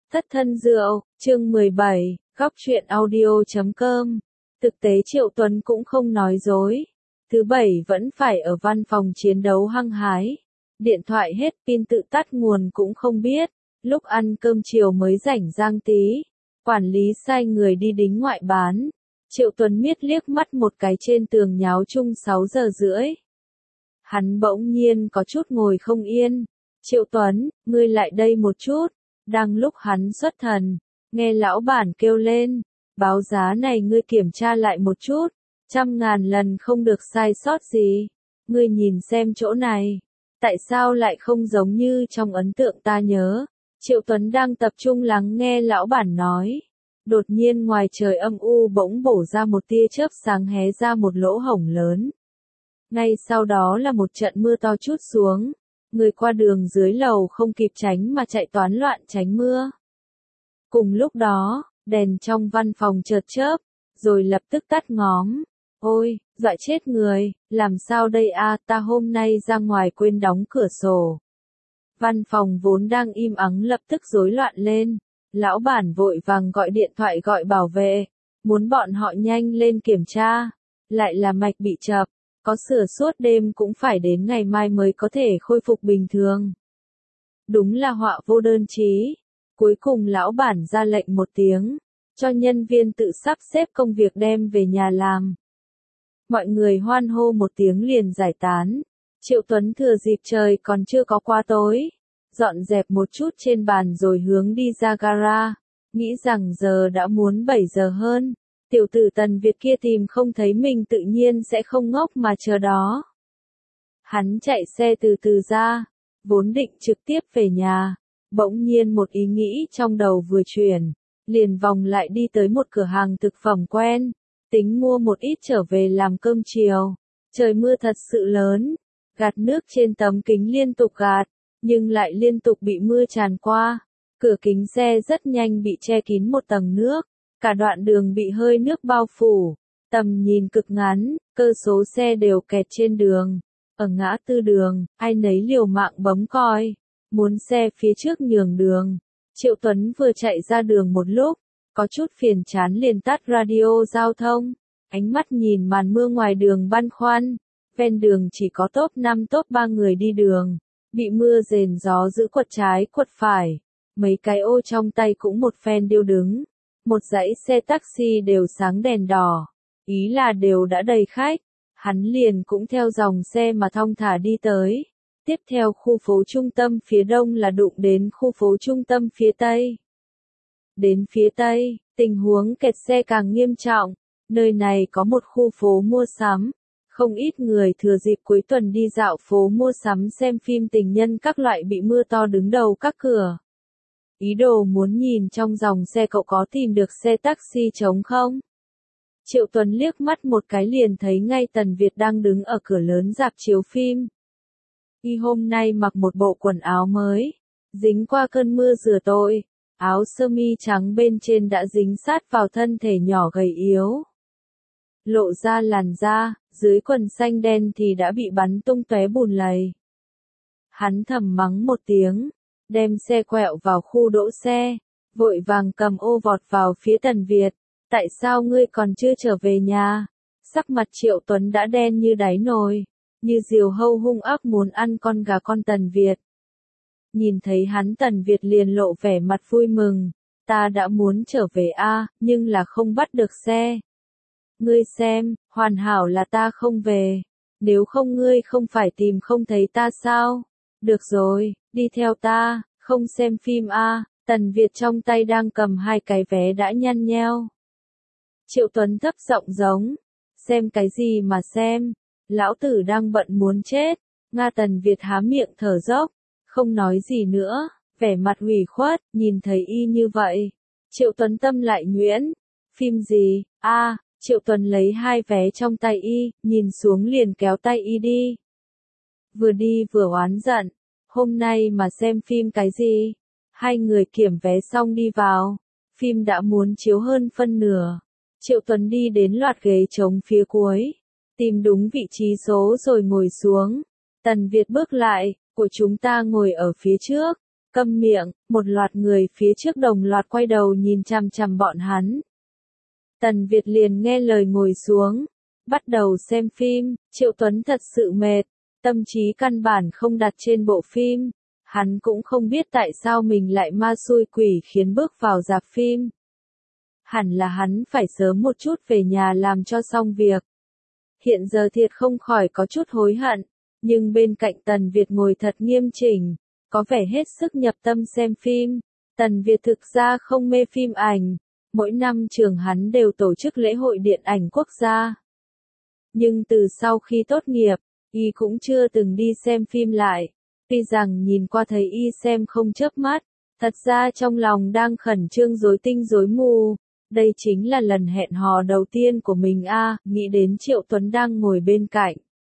Thất thân rượu, chương 17, góc truyện audio.com. Thực tế Triệu Tuấn cũng không nói dối. Thứ bảy vẫn phải ở văn phòng chiến đấu hăng hái. Điện thoại hết pin tự tắt nguồn cũng không biết. Lúc ăn cơm chiều mới rảnh rang tí. Quản lý sai người đi đính ngoại bán. Triệu Tuấn miết liếc mắt một cái trên tường nháo chung 6 giờ rưỡi. Hắn bỗng nhiên có chút ngồi không yên. Triệu Tuấn, ngươi lại đây một chút. Đang lúc hắn xuất thần, nghe lão bản kêu lên, báo giá này ngươi kiểm tra lại một chút, 100.000 lần không được sai sót gì. Ngươi nhìn xem chỗ này, tại sao lại không giống như trong ấn tượng ta nhớ. Triệu Tuấn đang tập trung lắng nghe lão bản nói. Đột nhiên ngoài trời âm u bỗng bổ ra một tia chớp sáng hé ra một lỗ hổng lớn. Ngay sau đó là một trận mưa to trút xuống. Người qua đường dưới lầu không kịp tránh mà chạy toán loạn tránh mưa. Cùng lúc đó, đèn trong văn phòng chợt chớp, rồi lập tức tắt ngóm. Ôi, dọa chết người, làm sao đây a, ta hôm nay ra ngoài quên đóng cửa sổ. Văn phòng vốn đang im ắng lập tức rối loạn lên. Lão bản vội vàng gọi điện thoại gọi bảo vệ, muốn bọn họ nhanh lên kiểm tra. Lại là mạch bị chập. Có sửa suốt đêm cũng phải đến ngày mai mới có thể khôi phục bình thường. Đúng là họa vô đơn chí. Cuối cùng lão bản ra lệnh một tiếng, cho nhân viên tự sắp xếp công việc đem về nhà làm. Mọi người hoan hô một tiếng liền giải tán. Triệu Tuấn thừa dịp trời còn chưa có quá tối, dọn dẹp một chút trên bàn rồi hướng đi ra gara, nghĩ rằng giờ đã muốn 7 giờ hơn. Tiểu tử Tần Việt kia tìm không thấy mình tự nhiên sẽ không ngốc mà chờ đó. Hắn chạy xe từ từ ra, vốn định trực tiếp về nhà, bỗng nhiên một ý nghĩ trong đầu vừa chuyển, liền vòng lại đi tới một cửa hàng thực phẩm quen, tính mua một ít trở về làm cơm chiều. Trời mưa thật sự lớn, gạt nước trên tấm kính liên tục gạt, nhưng lại liên tục bị mưa tràn qua, cửa kính xe rất nhanh bị che kín một tầng nước. Cả đoạn đường bị hơi nước bao phủ, tầm nhìn cực ngắn, cơ số xe đều kẹt trên đường. Ở ngã tư đường, ai nấy liều mạng bấm còi, muốn xe phía trước nhường đường. Triệu Tuấn vừa chạy ra đường một lúc, có chút phiền chán liền tắt radio giao thông, ánh mắt nhìn màn mưa ngoài đường băn khoăn. Ven đường chỉ có top 5 top 3 người đi đường, bị mưa rền gió giữ quật trái quật phải, mấy cái ô trong tay cũng một phen điêu đứng. Một dãy xe taxi đều sáng đèn đỏ, ý là đều đã đầy khách. Hắn liền cũng theo dòng xe mà thong thả đi tới. Tiếp theo khu phố trung tâm phía đông là đụng đến khu phố trung tâm phía tây. Đến phía tây, tình huống kẹt xe càng nghiêm trọng. Nơi này có một khu phố mua sắm. Không ít người thừa dịp cuối tuần đi dạo phố mua sắm xem phim tình nhân các loại bị mưa to đứng đầu các cửa. Ý đồ muốn nhìn trong dòng xe cậu có tìm được xe taxi trống không? Triệu Tuấn liếc mắt một cái liền thấy ngay Tần Việt đang đứng ở cửa lớn rạp chiếu phim. Y hôm nay mặc một bộ quần áo mới, dính qua cơn mưa rửa tội, áo sơ mi trắng bên trên đã dính sát vào thân thể nhỏ gầy yếu. Lộ ra làn da, dưới quần xanh đen thì đã bị bắn tung tóe bùn lầy. Hắn thầm mắng một tiếng, đem xe quẹo vào khu đỗ xe, vội vàng cầm ô vọt vào phía Tần Việt. Tại sao ngươi còn chưa trở về nhà? Sắc mặt Triệu Tuấn đã đen như đáy nồi, như diều hâu hung ác muốn ăn con gà con Tần Việt. Nhìn thấy hắn Tần Việt liền lộ vẻ mặt vui mừng, ta đã muốn trở về nhưng là không bắt được xe. Ngươi xem, hoàn hảo là ta không về, nếu không ngươi không phải tìm không thấy ta sao? Được rồi, đi theo ta, không xem phim Tần Việt trong tay đang cầm 2 cái vé đã nhăn nheo. Triệu Tuấn thấp giọng giống, xem cái gì mà xem, lão tử đang bận muốn chết. Tần Việt há miệng thở dốc, không nói gì nữa, vẻ mặt ủy khuất, nhìn thấy y như vậy. Triệu Tuấn tâm lại nhuyễn, phim gì, Triệu Tuấn lấy 2 vé trong tay y, nhìn xuống liền kéo tay y đi. Vừa đi vừa oán giận, hôm nay mà xem phim cái gì? Hai người kiểm vé xong đi vào, phim đã muốn chiếu hơn phân nửa. Triệu Tuấn đi đến loạt ghế trống phía cuối, tìm đúng vị trí số rồi ngồi xuống. Tần Việt bước lại, của chúng ta ngồi ở phía trước. Câm miệng, một loạt người phía trước đồng loạt quay đầu nhìn chằm chằm bọn hắn. Tần Việt liền nghe lời ngồi xuống, bắt đầu xem phim. Triệu Tuấn thật sự mệt, tâm trí căn bản không đặt trên bộ phim. Hắn cũng không biết tại sao mình lại ma xui quỷ khiến bước vào rạp phim. Hẳn là hắn phải sớm một chút về nhà làm cho xong việc. Hiện giờ thiệt không khỏi có chút hối hận, nhưng bên cạnh Tần Việt ngồi thật nghiêm chỉnh, có vẻ hết sức nhập tâm xem phim. Tần Việt thực ra không mê phim ảnh, mỗi năm trường hắn đều tổ chức lễ hội điện ảnh quốc gia. Nhưng từ sau khi tốt nghiệp, y cũng chưa từng đi xem phim lại. Tuy rằng nhìn qua thấy y xem không chớp mắt, thật ra trong lòng đang khẩn trương rối tinh rối mù. Đây chính là lần hẹn hò đầu tiên của mình nghĩ đến Triệu Tuấn đang ngồi bên cạnh.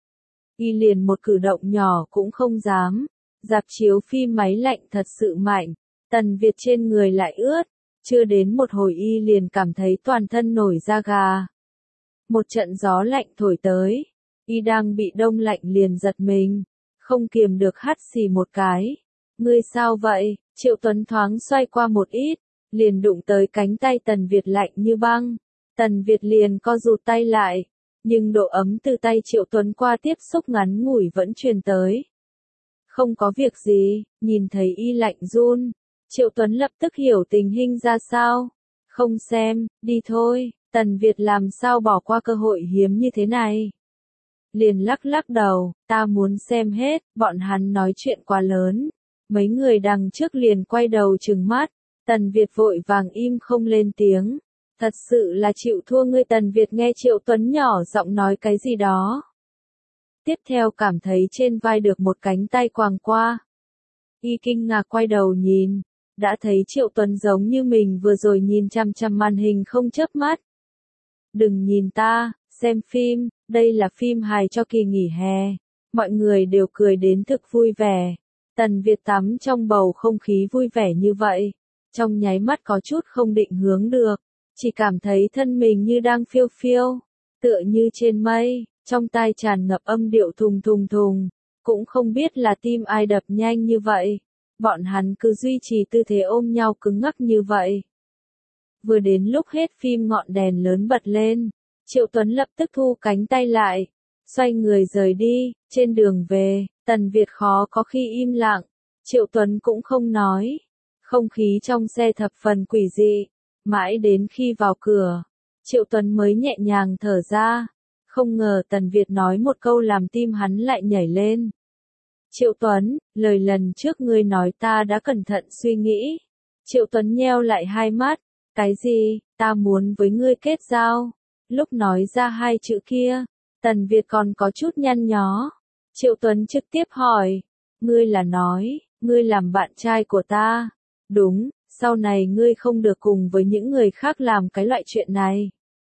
Y liền một cử động nhỏ cũng không dám. Rạp chiếu phim máy lạnh thật sự mạnh, Tần Việt trên người lại ướt, chưa đến một hồi y liền cảm thấy toàn thân nổi da gà. Một trận gió lạnh thổi tới, y đang bị đông lạnh liền giật mình, không kiềm được hắt xì một cái. Ngươi sao vậy? Triệu Tuấn thoáng xoay qua một ít, liền đụng tới cánh tay Tần Việt lạnh như băng. Tần Việt liền co rụt tay lại, nhưng độ ấm từ tay Triệu Tuấn qua tiếp xúc ngắn ngủi vẫn truyền tới. Không có việc gì, nhìn thấy y lạnh run, Triệu Tuấn lập tức hiểu tình hình ra sao. Không xem, đi thôi. Tần Việt làm sao bỏ qua cơ hội hiếm như thế này. Liền lắc lắc đầu, ta muốn xem hết. Bọn hắn nói chuyện quá lớn, mấy người đằng trước liền quay đầu trừng mắt. Tần Việt vội vàng im không lên tiếng. Thật sự là chịu thua ngươi. Tần Việt nghe Triệu Tuấn nhỏ giọng nói cái gì đó. Tiếp theo cảm thấy trên vai được một cánh tay quàng qua. Y kinh ngạc quay đầu nhìn, đã thấy Triệu Tuấn giống như mình vừa rồi nhìn chằm chằm màn hình không chớp mắt. Đừng nhìn ta, xem phim, đây là phim hài cho kỳ nghỉ hè. Mọi người đều cười đến thực vui vẻ. Tần Việt tắm trong bầu không khí vui vẻ như vậy, trong nháy mắt có chút không định hướng được, chỉ cảm thấy thân mình như đang phiêu phiêu, tựa như trên mây. Trong tai tràn ngập âm điệu thùng thùng thùng, cũng không biết là tim ai đập nhanh như vậy. Bọn hắn cứ duy trì tư thế ôm nhau cứng ngắc như vậy. Vừa đến lúc hết phim ngọn đèn lớn bật lên, Triệu Tuấn lập tức thu cánh tay lại, xoay người rời đi. Trên đường về, Tần Việt khó có khi im lặng, Triệu Tuấn cũng không nói. Không khí trong xe thập phần quỷ dị, mãi đến khi vào cửa, Triệu Tuấn mới nhẹ nhàng thở ra. Không ngờ Tần Việt nói một câu làm tim hắn lại nhảy lên. Triệu Tuấn, lời lần trước ngươi nói ta đã cẩn thận suy nghĩ. Triệu Tuấn nheo lại hai mắt. Cái gì? Ta muốn với ngươi kết giao. Lúc nói ra hai chữ kia, Tần Việt còn có chút nhăn nhó. Triệu Tuấn trực tiếp hỏi. Ngươi là nói, ngươi làm bạn trai của ta. Đúng, sau này ngươi không được cùng với những người khác làm cái loại chuyện này.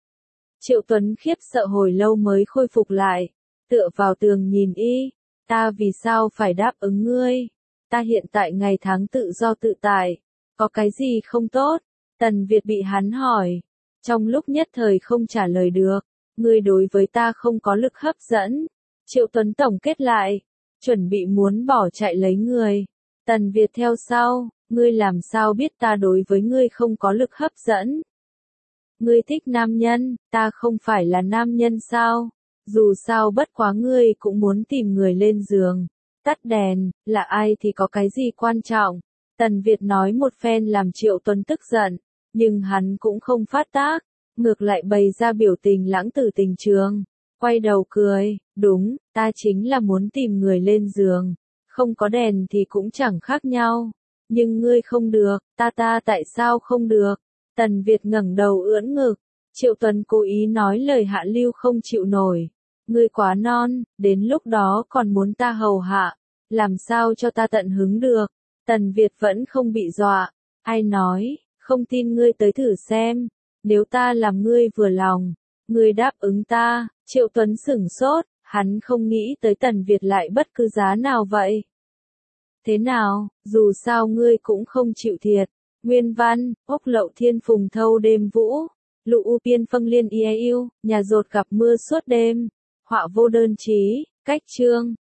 Triệu Tuấn khiếp sợ hồi lâu mới khôi phục lại, tựa vào tường nhìn y. Ta vì sao phải đáp ứng ngươi? Ta hiện tại ngày tháng tự do tự tại, có cái gì không tốt? Tần Việt bị hắn hỏi, trong lúc nhất thời không trả lời được. Ngươi đối với ta không có lực hấp dẫn. Triệu Tuấn tổng kết lại, chuẩn bị muốn bỏ chạy lấy người. Tần Việt theo sau, ngươi làm sao biết ta đối với ngươi không có lực hấp dẫn? Ngươi thích nam nhân, ta không phải là nam nhân sao? Dù sao bất quá ngươi cũng muốn tìm người lên giường. Tắt đèn, là ai thì có cái gì quan trọng? Tần Việt nói một phen làm Triệu Tuấn tức giận, nhưng hắn cũng không phát tác, ngược lại bày ra biểu tình lãng tử tình trường. Quay đầu cười, đúng, ta chính là muốn tìm người lên giường. Không có đèn thì cũng chẳng khác nhau. Nhưng ngươi không được, ta tại sao không được? Tần Việt ngẩng đầu ưỡn ngực. Triệu Tuấn cố ý nói lời hạ lưu không chịu nổi. Ngươi quá non, đến lúc đó còn muốn ta hầu hạ, làm sao cho ta tận hứng được? Tần Việt vẫn không bị dọa. Ai nói, không tin ngươi tới thử xem. Nếu ta làm ngươi vừa lòng, ngươi đáp ứng ta. Triệu Tuấn sửng sốt, hắn không nghĩ tới Tần Việt lại bất cứ giá nào vậy. Thế nào, dù sao ngươi cũng không chịu thiệt. Nguyên văn, ốc lậu thiên phùng thâu đêm vũ, lụ u biên phân liên yêu, nhà rột gặp mưa suốt đêm, họa vô đơn chí, cách chương.